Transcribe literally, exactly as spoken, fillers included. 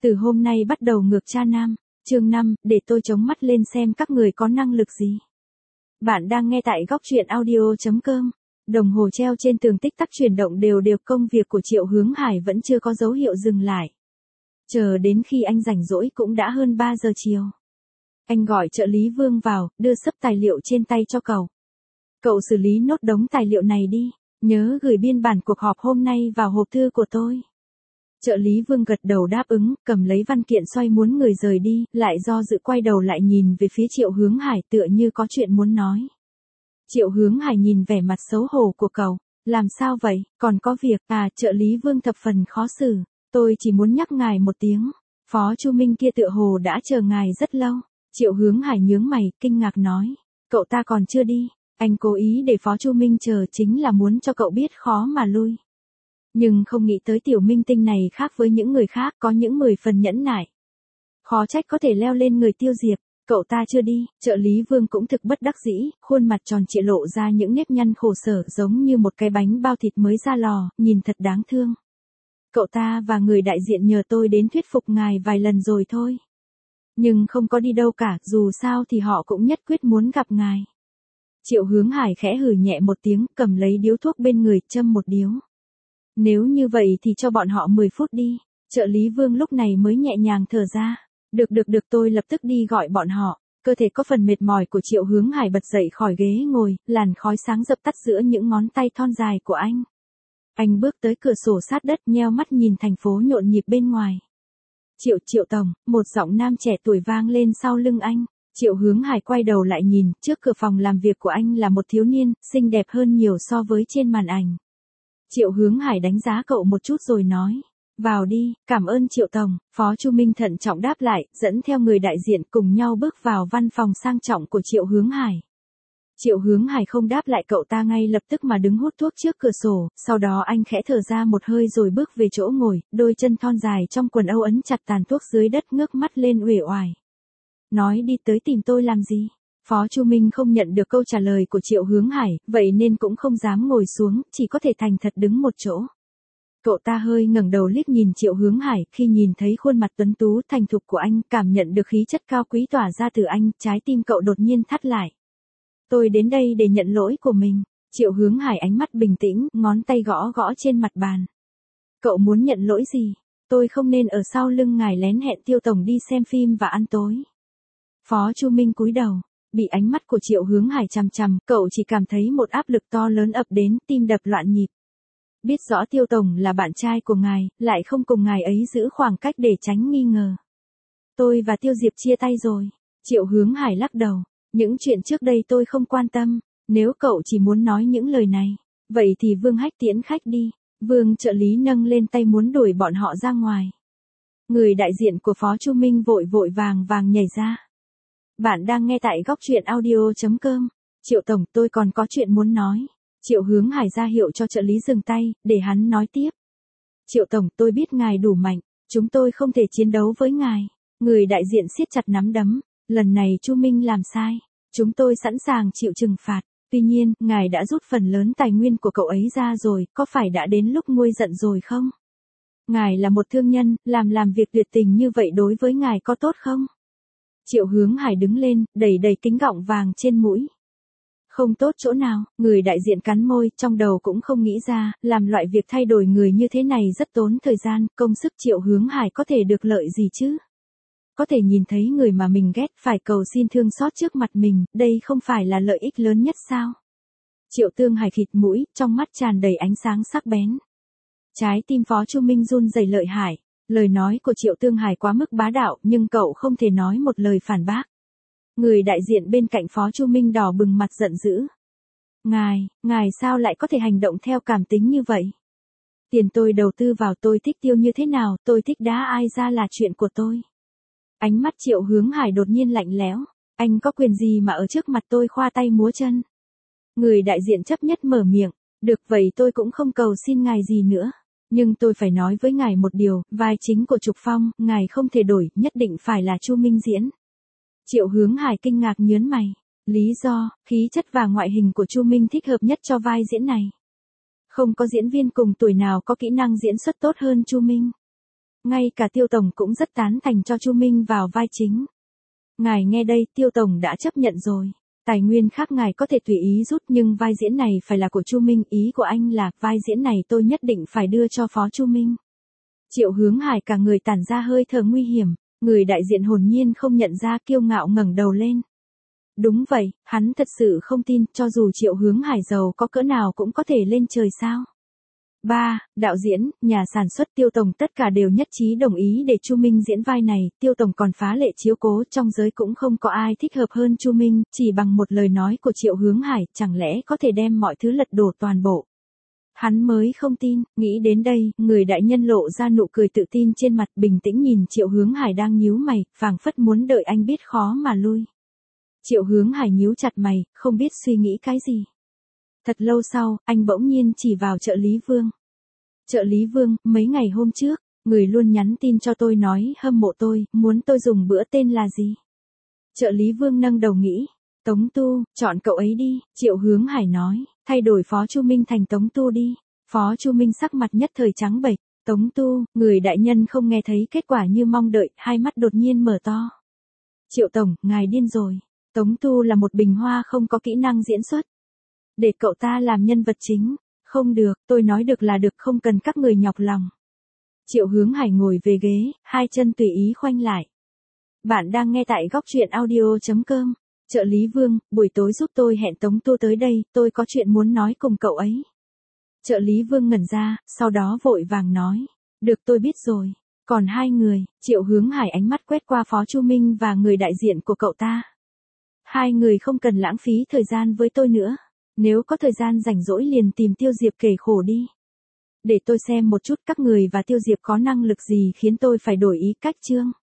Từ hôm nay bắt đầu ngược cha nam, chương năm, để tôi chống mắt lên xem các người có năng lực gì. Bạn đang nghe tại góc truyện audio chấm com. Đồng hồ treo trên tường tích tắc chuyển động đều đều, công việc của Triệu Hướng Hải vẫn chưa có dấu hiệu dừng lại. Chờ đến khi anh rảnh rỗi cũng đã hơn ba giờ chiều. Anh gọi trợ lý Vương vào, đưa xấp tài liệu trên tay cho cậu. Cậu xử lý nốt đống tài liệu này đi, nhớ gửi biên bản cuộc họp hôm nay vào hộp thư của tôi. Trợ lý Vương gật đầu đáp ứng, cầm lấy văn kiện xoay muốn người rời đi, lại do dự quay đầu lại nhìn về phía Triệu Hướng Hải tựa như có chuyện muốn nói. Triệu Hướng Hải nhìn vẻ mặt xấu hổ của cậu, làm sao vậy, còn có việc, à, trợ lý Vương thập phần khó xử, tôi chỉ muốn nhắc ngài một tiếng, Phó Chu Minh kia tựa hồ đã chờ ngài rất lâu. Triệu Hướng Hải nhướng mày, kinh ngạc nói, cậu ta còn chưa đi, anh cố ý để Phó Chu Minh chờ chính là muốn cho cậu biết khó mà lui. Nhưng không nghĩ tới tiểu minh tinh này khác với những người khác, có những mười phần nhẫn nại. Khó trách có thể leo lên người Tiêu Diệp, cậu ta chưa đi, trợ lý Vương cũng thực bất đắc dĩ, khuôn mặt tròn trịa lộ ra những nếp nhăn khổ sở giống như một cái bánh bao thịt mới ra lò, nhìn thật đáng thương. Cậu ta và người đại diện nhờ tôi đến thuyết phục ngài vài lần rồi thôi. Nhưng không có đi đâu cả, dù sao thì họ cũng nhất quyết muốn gặp ngài. Triệu Hướng Hải khẽ hừ nhẹ một tiếng, cầm lấy điếu thuốc bên người, châm một điếu. Nếu như vậy thì cho bọn họ mười phút đi, trợ lý Vương lúc này mới nhẹ nhàng thở ra. Được được được, tôi lập tức đi gọi bọn họ. Cơ thể có phần mệt mỏi của Triệu Hướng Hải bật dậy khỏi ghế ngồi, làn khói sáng dập tắt giữa những ngón tay thon dài của anh. Anh bước tới cửa sổ sát đất, nheo mắt nhìn thành phố nhộn nhịp bên ngoài. Triệu Triệu Tổng, một giọng nam trẻ tuổi vang lên sau lưng anh. Triệu Hướng Hải quay đầu lại nhìn, trước cửa phòng làm việc của anh là một thiếu niên, xinh đẹp hơn nhiều so với trên màn ảnh. Triệu Hướng Hải đánh giá cậu một chút rồi nói, vào đi, cảm ơn Triệu Tổng. Phó Chu Minh thận trọng đáp lại, dẫn theo người đại diện cùng nhau bước vào văn phòng sang trọng của Triệu Hướng Hải. Triệu Hướng Hải không đáp lại cậu ta ngay lập tức mà đứng hút thuốc trước cửa sổ, sau đó anh khẽ thở ra một hơi rồi bước về chỗ ngồi, đôi chân thon dài trong quần âu ấn chặt tàn thuốc dưới đất, ngước mắt lên uể oải. Nói đi tới tìm tôi làm gì? Phó Chu Minh không nhận được câu trả lời của Triệu Hướng Hải, vậy nên cũng không dám ngồi xuống, chỉ có thể thành thật đứng một chỗ. Cậu ta hơi ngẩng đầu liếc nhìn Triệu Hướng Hải, khi nhìn thấy khuôn mặt tuấn tú thành thục của anh, cảm nhận được khí chất cao quý tỏa ra từ anh, trái tim cậu đột nhiên thắt lại. Tôi đến đây để nhận lỗi của mình. Triệu Hướng Hải ánh mắt bình tĩnh, ngón tay gõ gõ trên mặt bàn. Cậu muốn nhận lỗi gì? Tôi không nên ở sau lưng ngài lén hẹn Tiêu Tổng đi xem phim và ăn tối. Phó Chu Minh cúi đầu, bị ánh mắt của Triệu Hướng Hải chằm chằm, cậu chỉ cảm thấy một áp lực to lớn ập đến, tim đập loạn nhịp. Biết rõ Tiêu Tổng là bạn trai của ngài, lại không cùng ngài ấy giữ khoảng cách để tránh nghi ngờ. Tôi và Tiêu Diệp chia tay rồi. Triệu Hướng Hải lắc đầu. Những chuyện trước đây tôi không quan tâm, nếu cậu chỉ muốn nói những lời này, vậy thì Vương Hách tiễn khách đi. Vương trợ lý nâng lên tay muốn đuổi bọn họ ra ngoài. Người đại diện của Phó Chu Minh vội vội vàng vàng nhảy ra. Bạn đang nghe tại góc truyện audio chấm com. Triệu Tổng, tôi còn có chuyện muốn nói. Triệu Hướng Hải ra hiệu cho trợ lý dừng tay, để hắn nói tiếp. Triệu Tổng, tôi biết ngài đủ mạnh, chúng tôi không thể chiến đấu với ngài. Người đại diện siết chặt nắm đấm. Lần này Chu Minh làm sai, chúng tôi sẵn sàng chịu trừng phạt. Tuy nhiên, ngài đã rút phần lớn tài nguyên của cậu ấy ra rồi, có phải đã đến lúc nguôi giận rồi không? Ngài là một thương nhân, làm làm việc tuyệt tình như vậy đối với ngài có tốt không? Triệu Hướng Hải đứng lên, đẩy đầy kính gọng vàng trên mũi. Không tốt chỗ nào? Người đại diện cắn môi, trong đầu cũng không nghĩ ra, làm loại việc thay đổi người như thế này rất tốn thời gian, công sức Triệu Hướng Hải có thể được lợi gì chứ? Có thể nhìn thấy người mà mình ghét phải cầu xin thương xót trước mặt mình, đây không phải là lợi ích lớn nhất sao? Triệu Tương Hải khịt mũi, trong mắt tràn đầy ánh sáng sắc bén. Trái tim Phó Chu Minh run rẩy lợi hại, lời nói của Triệu Tương Hải quá mức bá đạo, nhưng cậu không thể nói một lời phản bác. Người đại diện bên cạnh Phó Chu Minh đỏ bừng mặt giận dữ. Ngài, ngài sao lại có thể hành động theo cảm tính như vậy? Tiền tôi đầu tư vào tôi thích tiêu như thế nào, tôi thích đá ai ra là chuyện của tôi. Ánh mắt Triệu Hướng Hải đột nhiên lạnh lẽo. Anh có quyền gì mà ở trước mặt tôi khoa tay múa chân? Người đại diện chấp nhất mở miệng. Được vậy tôi cũng không cầu xin ngài gì nữa. Nhưng tôi phải nói với ngài một điều, vai chính của Trục Phong, ngài không thể đổi, nhất định phải là Chu Minh diễn. Triệu Hướng Hải kinh ngạc nhớn mày. Lý do, khí chất và ngoại hình của Chu Minh thích hợp nhất cho vai diễn này. Không có diễn viên cùng tuổi nào có kỹ năng diễn xuất tốt hơn Chu Minh. Ngay cả Tiêu Tổng cũng rất tán thành cho Chu Minh vào vai chính. Ngài nghe đây, Tiêu Tổng đã chấp nhận rồi. Tài nguyên khác ngài có thể tùy ý rút nhưng vai diễn này phải là của Chu Minh. Ý của anh là vai diễn này tôi nhất định phải đưa cho Phó Chu Minh. Triệu Hướng Hải cả người tản ra hơi thở nguy hiểm. Người đại diện hồn nhiên không nhận ra, kiêu ngạo ngẩng đầu lên. Đúng vậy, hắn thật sự không tin, cho dù Triệu Hướng Hải giàu có cỡ nào cũng có thể lên trời sao. ba. Đạo diễn, nhà sản xuất, Tiêu Tổng tất cả đều nhất trí đồng ý để Chu Minh diễn vai này. Tiêu Tổng còn phá lệ chiếu cố, trong giới cũng không có ai thích hợp hơn Chu Minh. Chỉ bằng một lời nói của Triệu Hướng Hải, chẳng lẽ có thể đem mọi thứ lật đổ toàn bộ. Hắn mới không tin. Nghĩ đến đây, người đại nhân lộ ra nụ cười tự tin trên mặt, bình tĩnh nhìn Triệu Hướng Hải đang nhíu mày, phảng phất muốn đợi anh biết khó mà lui. Triệu Hướng Hải nhíu chặt mày, không biết suy nghĩ cái gì. Thật lâu sau, anh bỗng nhiên chỉ vào trợ lý Vương. Trợ lý Vương, mấy ngày hôm trước, người luôn nhắn tin cho tôi nói hâm mộ tôi, muốn tôi dùng bữa tên là gì? Trợ lý Vương nâng đầu nghĩ. Tống Tu, chọn cậu ấy đi, Triệu Hướng Hải nói, thay đổi Phó Chu Minh thành Tống Tu đi. Phó Chu Minh sắc mặt nhất thời trắng bệch. Tống Tu, người đại nhân không nghe thấy kết quả như mong đợi, hai mắt đột nhiên mở to. Triệu Tổng, ngài điên rồi. Tống Tu là một bình hoa không có kỹ năng diễn xuất. Để cậu ta làm nhân vật chính. Không được, tôi nói được là được, không cần các người nhọc lòng. Triệu Hướng Hải ngồi về ghế, hai chân tùy ý khoanh lại. Bạn đang nghe tại góc truyện audio chấm com. Trợ lý Vương, buổi tối giúp tôi hẹn Tống Tu tới đây, tôi có chuyện muốn nói cùng cậu ấy. Trợ lý Vương ngẩn ra, sau đó vội vàng nói. Được, tôi biết rồi. Còn hai người, Triệu Hướng Hải ánh mắt quét qua Phó Chu Minh và người đại diện của cậu ta. Hai người không cần lãng phí thời gian với tôi nữa. Nếu có thời gian rảnh rỗi liền tìm Tiêu Diệp kể khổ đi. Để tôi xem một chút các người và Tiêu Diệp có năng lực gì khiến tôi phải đổi ý cách chương.